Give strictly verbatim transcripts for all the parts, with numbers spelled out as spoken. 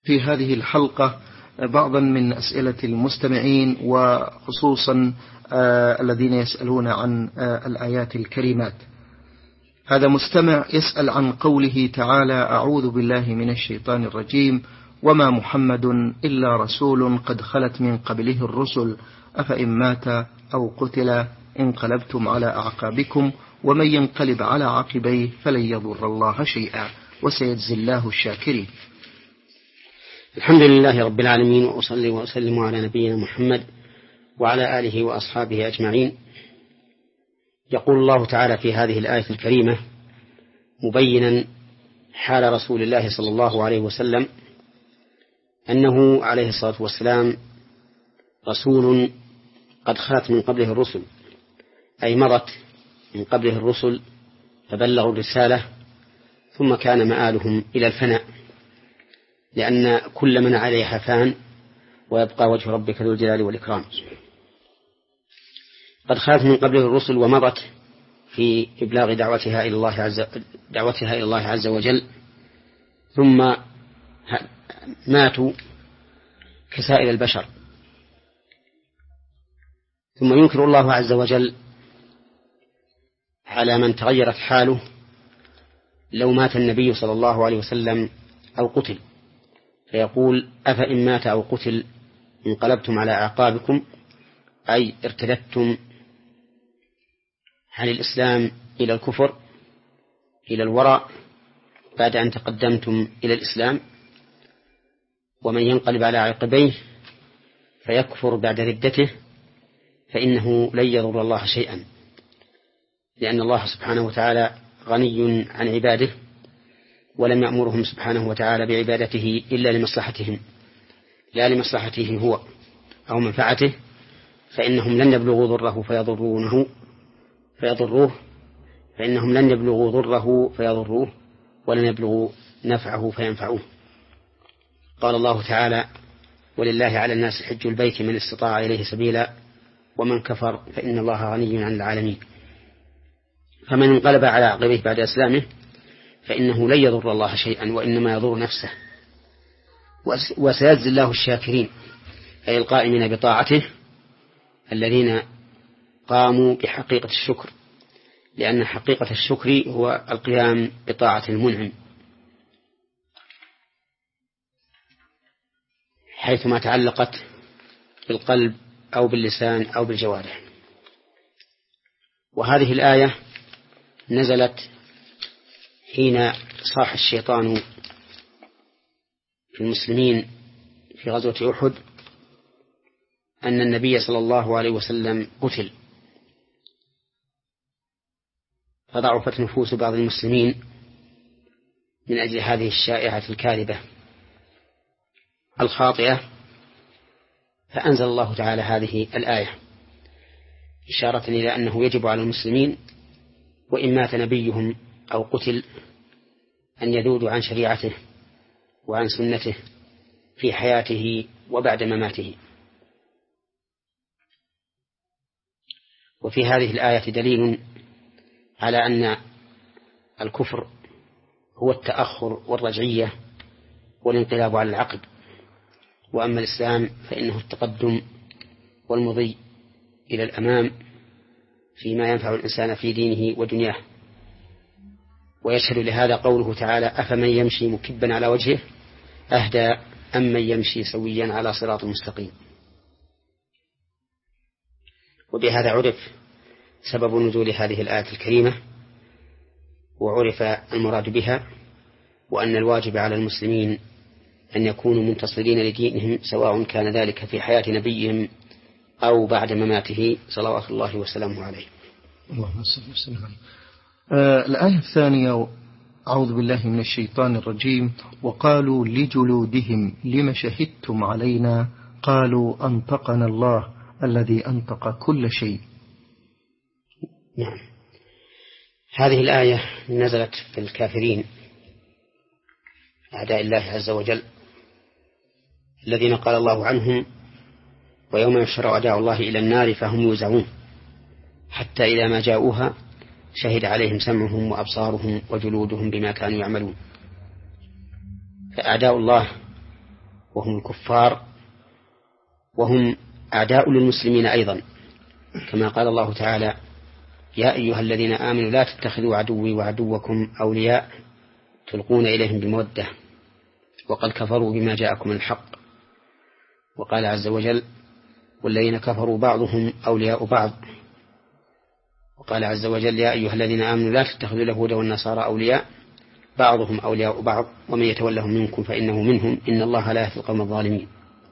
في هذه الحلقة بعضا من أسئلة المستمعين، وخصوصا آه الذين يسألون عن آه الآيات الكريمات. هذا مستمع يسأل عن قوله تعالى: أعوذ بالله من الشيطان الرجيم، وما محمد إلا رسول قد خلت من قبله الرسل أفإن مات أو قتل انقلبتم على أعقابكم ومن ينقلب على عقبيه فلن يضر الله شيئا وسيجزي الله الشاكرين. الحمد لله رب العالمين، وأصلي وأسلم على نبينا محمد وعلى آله وأصحابه أجمعين. يقول الله تعالى في هذه الآية الكريمة مبينا حال رسول الله صلى الله عليه وسلم أنه عليه الصلاة والسلام رسول قد خلت من قبله الرسل، أي مضت من قبله الرسل فبلغوا الرسالة ثم كان مآلهم إلى الفناء، لأن كل من عليها فان ويبقى وجه ربك ذو الجلال والإكرام. قد خلت من قبله الرسل ومضت في إبلاغ دعوتها إلى الله عز دعوتها إلى الله عز وجل، ثم ماتوا كسائر البشر. ثم ينكر الله عز وجل على من تغيرت حاله لو مات النبي صلى الله عليه وسلم أو قتل، فيقول: أفإن مات أو قتل انقلبتم على أعقابكم، أي ارتدتم عن الإسلام إلى الكفر إلى الوراء بعد أن تقدمتم إلى الإسلام. ومن ينقلب على عقبيه فيكفر بعد ردته فإنه لن يضر الله شيئا، لأن الله سبحانه وتعالى غني عن عباده، ولم يأمرهم سبحانه وتعالى بعبادته إلا لمصلحتهم لا لمصلحته هو أو منفعته، فإنهم لن يبلغوا ضره فيضرونه فيضروه فإنهم لن يبلغوا ضره فيضروه ولن يبلغوا نفعه فينفعوه. قال الله تعالى: ولله على الناس حج البيت من استطاع إليه سبيلا ومن كفر فإن الله غني عن العالمين. فمن انقلب على عقبيه بعد إسلامه فإنه لن يضر الله شيئا وإنما يضر نفسه، وسيجزي الله الشاكرين، أي القائمين بطاعته الذين قاموا بحقيقة الشكر، لأن حقيقة الشكر هو القيام بطاعة المنعم حيثما تعلقت بالقلب أو باللسان أو بالجوارح. وهذه الآية نزلت حين صاح الشيطان في المسلمين في غزوة أحد أن النبي صلى الله عليه وسلم قتل، فضعفت نفوس بعض المسلمين من أجل هذه الشائعة الكاذبة الخاطئة، فأنزل الله تعالى هذه الآية إشارة إلى أنه يجب على المسلمين وإن مات نبيهم أو قتل أن يذودوا عن شريعته وعن سنته في حياته وبعد مماته. وفي هذه الآية دليل على أن الكفر هو التأخر والرجعية والانقلاب على العقب، وأما الإسلام فإنه التقدم والمضي إلى الأمام فيما ينفع الإنسان في دينه ودنياه. ويشهد لهذا قوله تعالى: أفمن يمشي مكبا على وجهه أهدى أم من يمشي سويا على صراط مستقيم. وبهذا عرف سبب نزول هذه الآية الكريمة، وعرف المراد بها، وأن الواجب على المسلمين أن يكونوا منتصرين لدينهم سواء كان ذلك في حياة نبيهم أو بعد مماته صلوات الله وسلامه عليه. اللهم صل وسلم عليه. آه الآية الثانية: أعوذ بالله من الشيطان الرجيم، وقالوا لجلودهم لم شهدتم علينا قالوا أنطقنا الله الذي أنطق كل شيء. نعم، هذه الآية نزلت في الكافرين أعداء الله عز وجل الذين قال الله عنهم: ويوم يحشر أعداء الله إلى النار فهم يوزعون حتى إذا ما جاءوها شهد عليهم سمعهم وأبصارهم وجلودهم بما كانوا يعملون. فأعداء الله وهم الكفار، وهم أعداء للمسلمين أيضا، كما قال الله تعالى: يا أيها الذين آمنوا لا تتخذوا عدوي وعدوكم أولياء تلقون إليهم بالمودة وقد كفروا بما جاءكم من الحق. وقال عز وجل: والذين كفروا بعضهم أولياء بعض. وقال عز وجل: يا أيها الذين آمنوا لا تتخذوا اليهود والنصارى أولياء بعضهم أولياء بعض ومن يتولهم منكم فإنه منهم إن الله لا يهدي القوم الظالمين.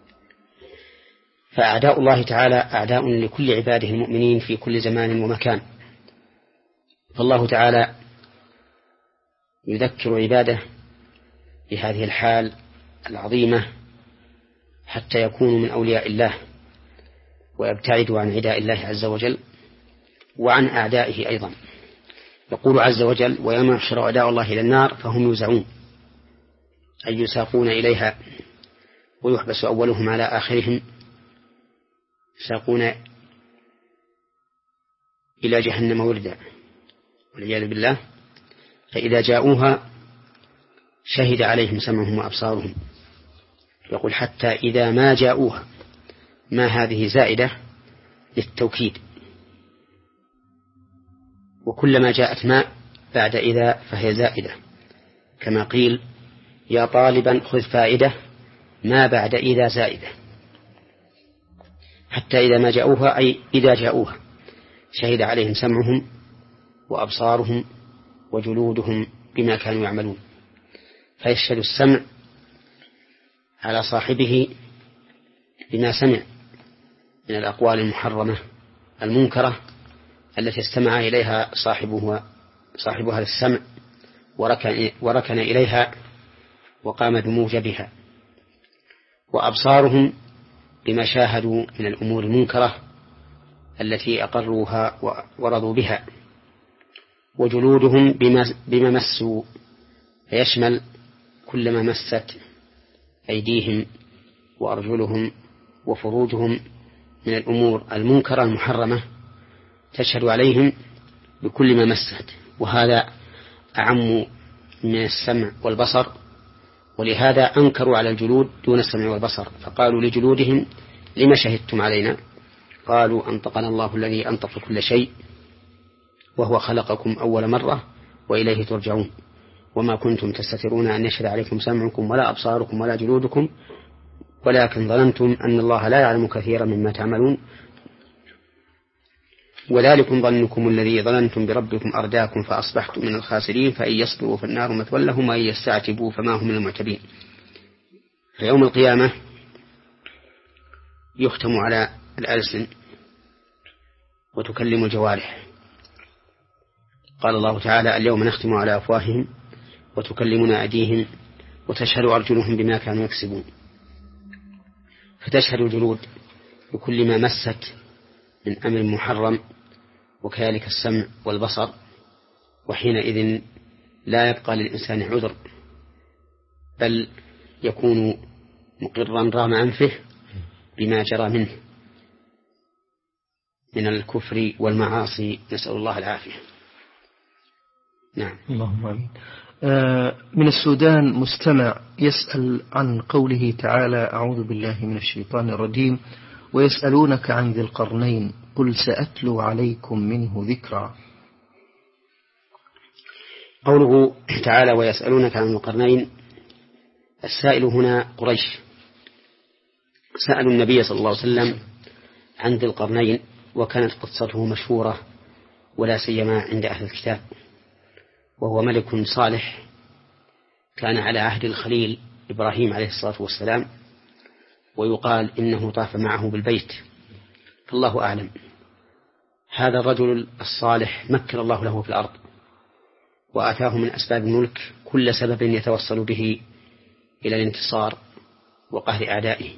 فأعداء الله تعالى أعداء لكل عباده المؤمنين في كل زمان ومكان. فالله تعالى يذكر عباده بهذه الحال العظيمة حتى يكونوا من أولياء الله ويبتعدوا عن عداء الله عز وجل وعن أعدائه أيضا. يقول عز وجل: ويوم يحشر أعداء الله إلى النار فهم يوزعون، أي يساقون إليها ويحبس أولهم على آخرهم، يساقون إلى جهنم وردا والعياذ بالله. فإذا جاءوها شهد عليهم سمعهم وأبصارهم. يقول: حتى إذا ما جاءوها، ما هذه زائدة للتوكيد، وكلما جاءت ما بعد إذا فهي زائدة، كما قيل: يا طالبا خذ فائدة ما بعد إذا زائدة. حتى إذا ما جاءوها أي إذا جاءوها شهد عليهم سمعهم وأبصارهم وجلودهم بما كانوا يعملون. فيشهد السمع على صاحبه بما سمع من الأقوال المحرمة المنكرة التي استمع إليها صاحبها صاحب هذا السمع وركن, وركن إليها وقام بموجبها. وأبصارهم بما شاهدوا من الأمور المنكرة التي أقروها ورضوا بها. وجلودهم بما, بما مسوا، فيشمل كل ما مست أيديهم وأرجلهم وفروجهم من الأمور المنكرة المحرمة، تشهد عليهم بكل ما مست، وهذا أعم من السمع والبصر. ولهذا أنكروا على الجلود دون السمع والبصر، فقالوا لجلودهم: لما شهدتم علينا؟ قالوا: أنطقنا الله الذي أنطق كل شيء وهو خلقكم أول مرة وإليه ترجعون وما كنتم تستترون أن يشهد عليكم سمعكم ولا أبصاركم ولا جلودكم ولكن ظننتم أن الله لا يعلم كثيرا مما تعملون وذلكم ظنكم الذي ظننتم بربكم أرداكم فأصبحتم من الخاسرين فإن يصبروا فالنار مثوى لهم وإن يستعتبوا فما هم من المعتبين. في يوم القيامة يختم على الألسن وتكلم الجوارح. قال الله تعالى: اليوم نختم على أفواههم وتكلمنا أيديهم وتشهد أرجلهم بما كانوا يكسبون. فتشهد الجلود بكل ما مست من أمر محرم، وكذلك السمع والبصر، وحينئذ لا يبقى للإنسان عذر، بل يكون مقرا رغم أنفه بما جرى منه من الكفر والمعاصي، نسأل الله العافية. نعم. اللهم آمين. من السودان مستمع يسأل عن قوله تعالى: أعوذ بالله من الشيطان الرجيم: ويسألونك عن ذي القرنين قل سأتلو عليكم منه ذكرا. قوله تعالى: ويسألونك عن ذي القرنين، السائل هنا قريش سألوا النبي صلى الله عليه وسلم عن ذي القرنين، وكانت قصته مشهورة ولا سيما عند أهل الكتاب، وهو ملك صالح كان على عهد الخليل إبراهيم عليه الصلاة والسلام، ويقال إنه طاف معه بالبيت، فالله أعلم. هذا الرجل الصالح مكن الله له في الأرض وآتاه من أسباب الملك كل سبب يتوصل به إلى الانتصار وقهر أعدائه،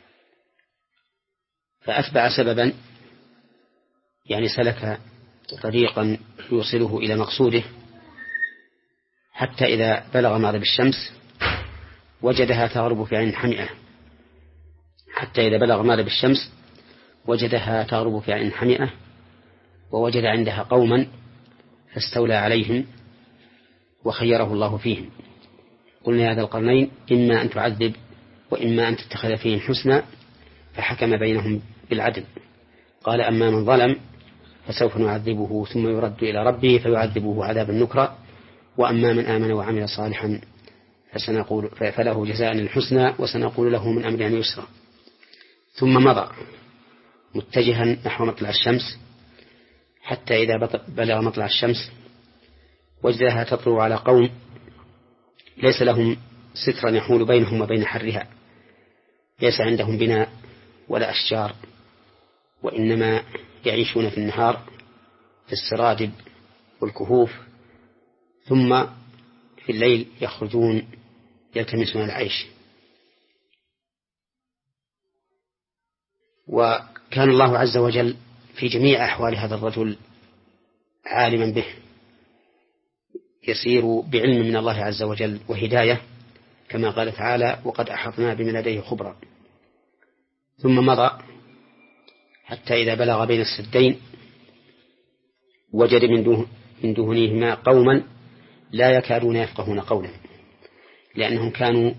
فأتبع سببا، يعني سلك طريقا يوصله إلى مقصوده، حتى إذا بلغ مغرب الشمس وجدها تغرب في عين حمئة حتى إذا بلغ مغرب الشمس وجدها تغرب في عين حمئة ووجد عندها قوما فاستولى عليهم وخيره الله فيهم. قلنا يا ذا القرنين إما أن تعذب وإما أن تتخذ فيهم حسنا فحكم بينهم بالعدل. قال أما من ظلم فسوف نعذبه ثم يرد إلى ربه فيعذبه عذابا نكرا، وأما من آمن وعمل صالحا فسنقول فله جزاء الحسنى وسنقول له من أمرنا يسرا. ثم مضى متجها نحو مطلع الشمس حتى إذا بلغ مطلع الشمس وجدها تطلع على قوم ليس لهم سترا يحول بينهم وبين حرها، ليس عندهم بناء ولا أشجار، وإنما يعيشون في النهار في السرادب والكهوف، ثم في الليل يخرجون يلتمسون العيش. وكان الله عز وجل في جميع أحوال هذا الرجل عالما به، يسير بعلم من الله عز وجل وهداية، كما قال تعالى وقد أحطنا بمن لديه خبرا. ثم مضى حتى إذا بلغ بين السدين وجد من دونهما قوما لا يكادون يفقهون قولا، لأنهم كانوا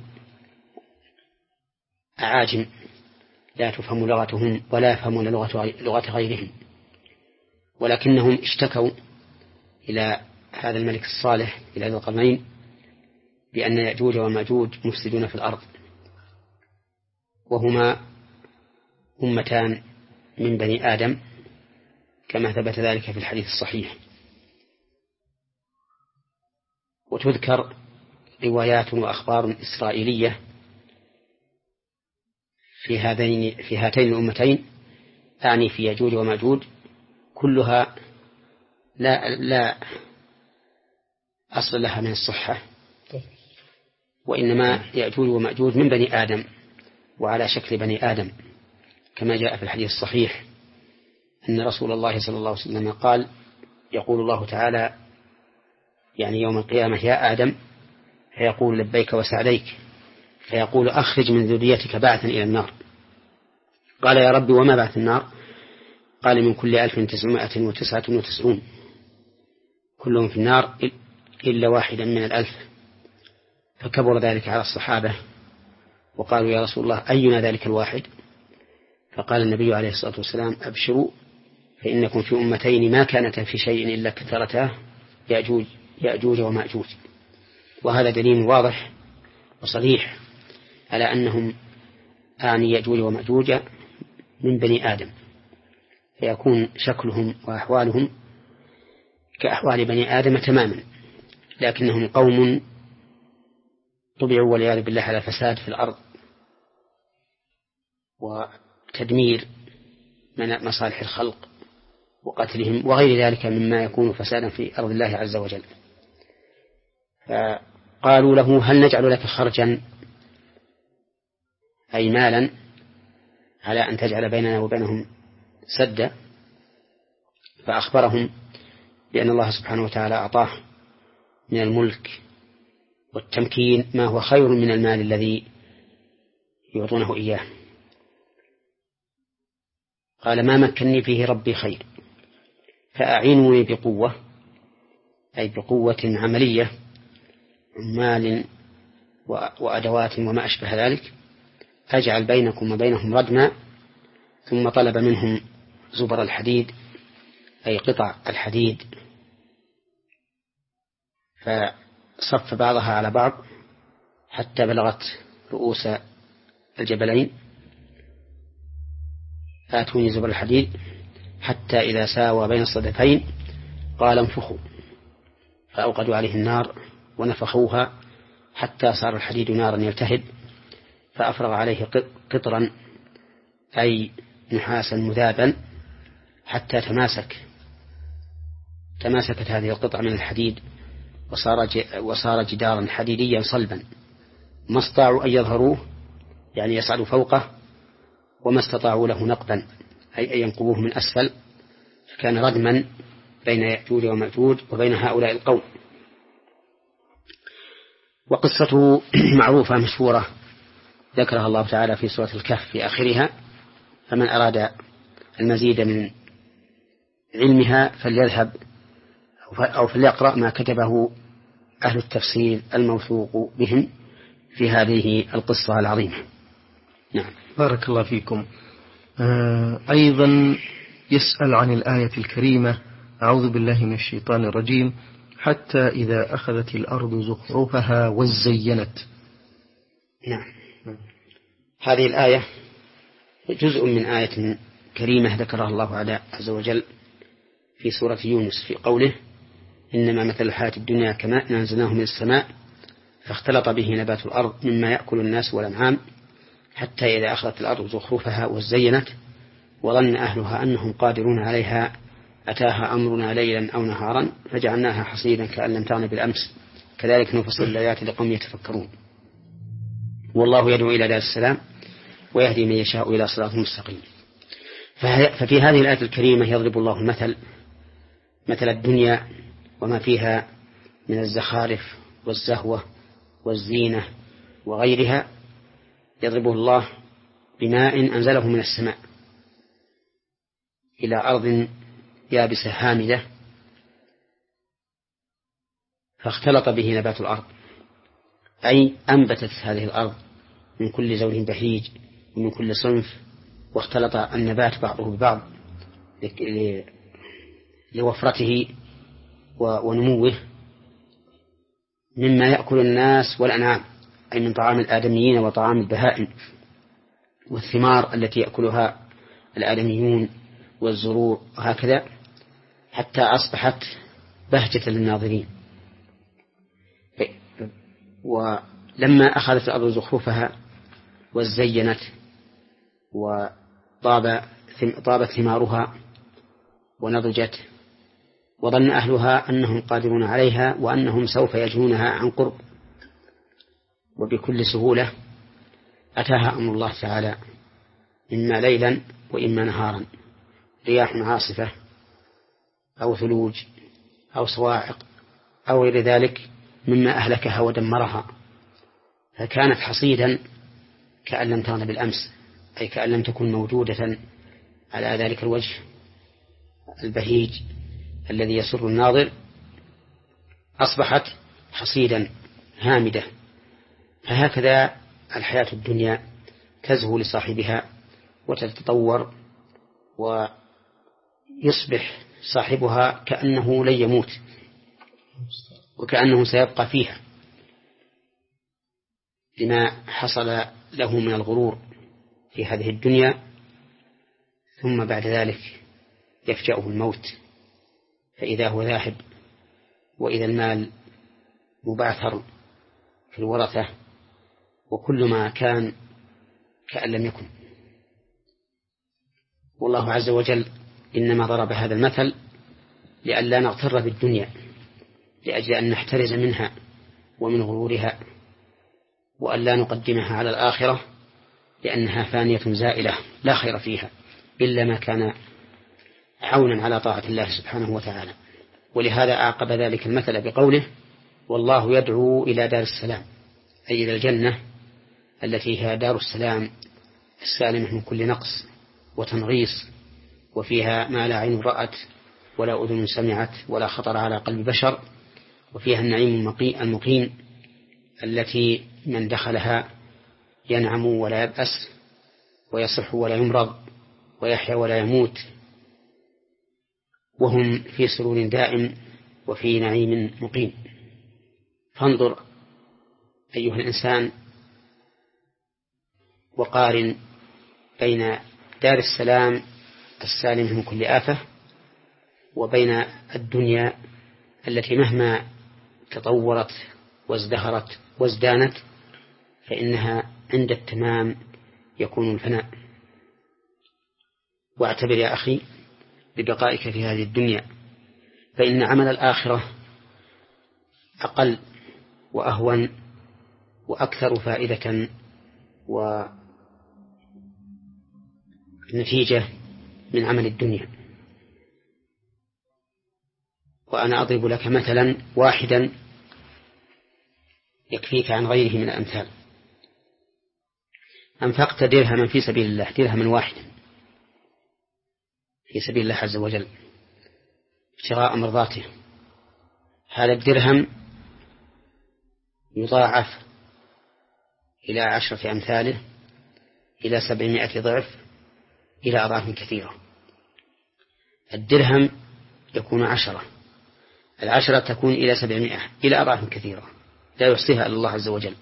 أعاجم لا تفهم لغتهم ولا يفهمون لغة غيرهم، ولكنهم اشتكوا إلى هذا الملك الصالح إلى ذي القرنين بأن يأجوج ومأجوج مفسدون في الأرض، وهما أمتان من بني آدم كما ثبت ذلك في الحديث الصحيح. وتذكر روايات وأخبار إسرائيلية في هذين في هاتين الأمتين، أعني في يأجوج ومأجوج، كلها لا لا أصل لها من الصحة، وإنما يأجوج ومأجوج من بني آدم وعلى شكل بني آدم، كما جاء في الحديث الصحيح أن رسول الله صلى الله عليه وسلم قال يقول الله تعالى يعني يوم القيامة يا آدم، فيقول لبيك وسعديك، فيقول أخرج من ذريتك بعثا إلى النار. قال يا ربي وما بعث النار؟ قال من كل ألف تسعمائة وتسعة وتسعون، كلهم في النار إلا واحدا من الألف. فكبر ذلك على الصحابة وقالوا يا رسول الله أينا ذلك الواحد؟ فقال النبي عليه الصلاة والسلام أبشروا فإنكم في أمتين ما كانتا في شيء إلا كثرتا يأجوج, يأجوج ومأجوج. وهذا دليل واضح وصريح على أنهم آني يأجوج ومأجوج من بني آدم، فيكون شكلهم وأحوالهم كأحوال بني آدم تماما، لكنهم قوم طبعوا والعياذ بالله على فساد في الأرض وتدمير مصالح الخلق وقتلهم وغير ذلك مما يكون فسادا في أرض الله عز وجل. فقالوا له هل نجعل لك خرجا أي مالا على أن تجعل بيننا وبينهم سدا؟ فأخبرهم بأن الله سبحانه وتعالى أعطاه من الملك والتمكين ما هو خير من المال الذي يعطونه إياه. قال ما مكنني فيه ربي خير فأعينوني بقوة، أي بقوة عملية، مال وأدوات وما أشبه ذلك، أجعل بينكم وبينهم ردما. ثم طلب منهم زبر الحديد أي قطع الحديد، فصف بعضها على بعض حتى بلغت رؤوس الجبلين. آتوني زبر الحديد حتى إذا ساوى بين الصدفين قال انفخوا، فأوقدوا عليه النار ونفخوها حتى صار الحديد نارا يلتهب، فأفرغ عليه قطرا أي نحاسا مذابا حتى تماسك تماسكت هذه القطعة من الحديد وصار وصار جدارا حديديا صلبا، ما استطاعوا أن يظهروه يعني يصعدوا فوقه، وما استطاعوا له نقبا أي أن ينقبوه من أسفل، فكان ردما بين يأجوج ومأجوج وبين هؤلاء القوم. وقصته معروفة مشهورة ذكرها الله تعالى في سورة الكهف في آخرها، فمن أراد المزيد من علمها فليذهب أو فليقرأ ما كتبه أهل التفسير الموثوق بهم في هذه القصة العظيمة. نعم. بارك الله فيكم. آه أيضا يسأل عن الآية الكريمة: أعوذ بالله من الشيطان الرجيم، حتى إذا أخذت الأرض زخرفها وزينت. نعم. هذه الآية جزء من آية كريمة ذكرها الله عز وجل في سورة يونس في قوله: إنما مثل الحياة الدنيا كماء أنزلناه من السماء فاختلط به نبات الأرض مما يأكل الناس والأنعام حتى إذا أخذت الأرض زخرفها وزينت وظن أهلها أنهم قادرون عليها أتاها أمرنا ليلا أو نهارا فجعلناها حصيدا كأن لم تغن بالأمس كذلك نفصل الآيات لقوم يتفكرون. والله يدعو إلى دار السلام ويهدي من يشاء إلى صراط مستقيم. ففي هذه الآية الكريمة يضرب الله المثل مثل الدنيا وما فيها من الزخارف والزهوة والزينة وغيرها، يضربه الله بماء أنزله من السماء إلى أرض يابسة هامدة فاختلط به نبات الأرض، أي أنبتت هذه الأرض من كل زوج بهيج ومن كل صنف، واختلط النبات بعضه ببعض لوفرته ونموه مما يأكل الناس والأنعام، أي من طعام الآدميين وطعام البهائم والثمار التي يأكلها الآدميون والزروع وهكذا، حتى أصبحت بهجة للناظرين. ولما أخذت الأرض زخرفها وزينت وطابت ثمارها ونضجت وظن أهلها أنهم قادرون عليها وأنهم سوف يجنونها عن قرب، وبكل سهولة أتاها أمر الله تعالى إما ليلا وإما نهارا، رياح عاصفة أو ثلوج أو صواعق أو غير ذلك مما أهلكها ودمرها، فكانت حصيدا كأن لم تغن بالأمس، أي كأن لم تكن موجودة على ذلك الوجه البهيج الذي يسر الناظر، أصبحت حصيدا هامدة. فهكذا الحياة الدنيا تزهو لصاحبها وتتطور ويصبح صاحبها كأنه لن يموت وكأنه سيبقى فيها لما حصل له من الغرور في هذه الدنيا، ثم بعد ذلك يفجأه الموت فإذا هو ذاهب، وإذا المال مبعثر في الورثة وكل ما كان كأن لم يكن. والله عز وجل إنما ضرب هذا المثل لئلا نغتر بالدنيا، لأجل أن نحترز منها ومن غرورها، وأن لا نقدمها على الآخرة لأنها فانية زائلة لا خير فيها إلا ما كان عونا على طاعة الله سبحانه وتعالى. ولهذا أعقب ذلك المثل بقوله: والله يدعو إلى دار السلام، أي إلى الجنة التي هي دار السلام السالمة من كل نقص وتنغيص، وفيها ما لا عين رأت ولا أذن سمعت ولا خطر على قلب بشر، وفيها النعيم المقيم التي من دخلها ينعم ولا يبأس ويصح ولا يمرض ويحيا ولا يموت، وهم في سرور دائم وفي نعيم مقيم. فانظر أيها الإنسان وقارن بين دار السلام السالم من كل آفة وبين الدنيا التي مهما تطورت وازدهرت وازدانت فإنها عند التمام يكون الفناء. واعتبر يا أخي ببقائك في هذه الدنيا، فإن عمل الآخرة أقل وأهون وأكثر فائدة ونتيجة من عمل الدنيا. وأنا أضرب لك مثلا واحدا يكفيك عن غيره من الأمثال. أنفقت درهما في سبيل الله، درهما واحدا في سبيل الله عز وجل ابتغاء مرضاته، هذا الدرهم يضاعف إلى عشرة أمثاله إلى سبعمائة ضعف إلى أضعاف كثيرة. الدرهم يكون عشرة، العشرة تكون إلى سبعمائة إلى أضعاف كثيرة لا يحصيها إلا الله عز وجل.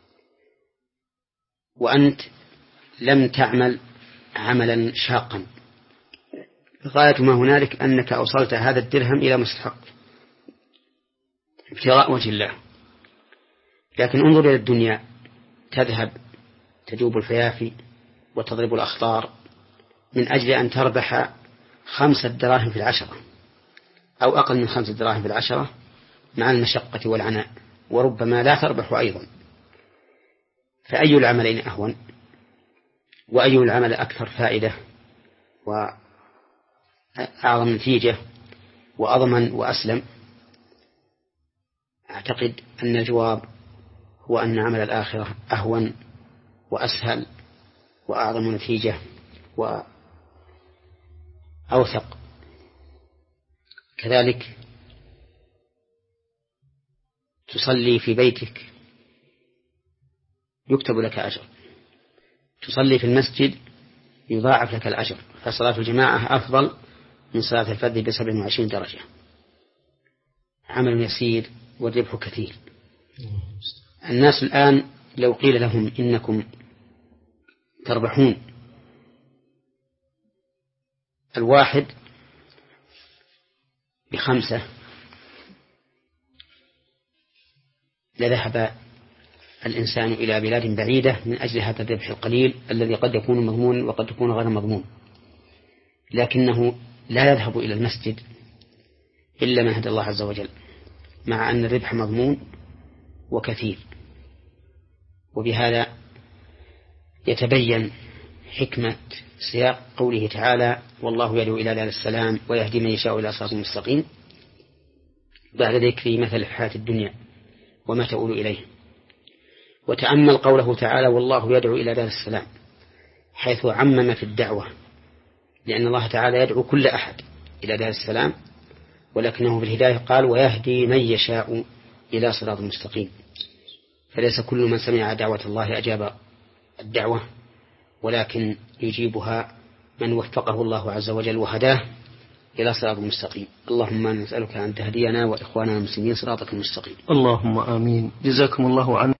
وأنت لم تعمل عملا شاقا، غاية ما هنالك أنك أوصلت هذا الدرهم إلى مستحق ابتغاء وجه الله. لكن انظر إلى الدنيا، تذهب تجوب الفيافي وتضرب الأخطار من أجل أن تربح خمسة دراهم في العشرة أو أقل من خمسة دراهم في العشرة مع المشقة والعناء، وربما لا تربح أيضا. فأي العملين أهون؟ وأي العمل أكثر فائدة وأعظم نتيجة وأضمن وأسلم؟ أعتقد أن الجواب هو أن عمل الآخرة أهون وأسهل وأعظم نتيجة وأوثق. كذلك تصلي في بيتك يكتب لك أجر، تصلي في المسجد يضاعف لك الأجر، فصلاة الجماعة أفضل من صلاة الفرد بسبع وعشرين درجة. عمل يسير والربح كثير. الناس الآن لو قيل لهم إنكم تربحون الواحد بخمسة لذهب الإنسان إلى بلاد بعيدة من أجل هذا الربح القليل الذي قد يكون مضمون وقد يكون غير مضمون. لكنه لا يذهب إلى المسجد إلا ما هدى الله عز وجل، مع أن الربح مضمون وكثير. وبهذا يتبين حكمة سياق قوله تعالى: والله يدعو إلى دار السلام ويهدي من يشاء إلى صراط مستقيم، بعد ذكر مثل الحياة الدنيا وما تؤول إليه. وتأمل قوله تعالى: والله يدعو إلى دار السلام، حيث عمم في الدعوة، لأن الله تعالى يدعو كل أحد إلى دار السلام، ولكنه في الهداية قال: ويهدي من يشاء إلى صراط مستقيم. فليس كل من سمع دعوة الله أجاب الدعوة، ولكن يجيبها من وفقه الله عز وجل وهداه إلى صراط مستقيم. اللهم نسألك أن تهدينا وإخواننا المسلمين صراطك المستقيم. اللهم آمين. جزاكم الله عنا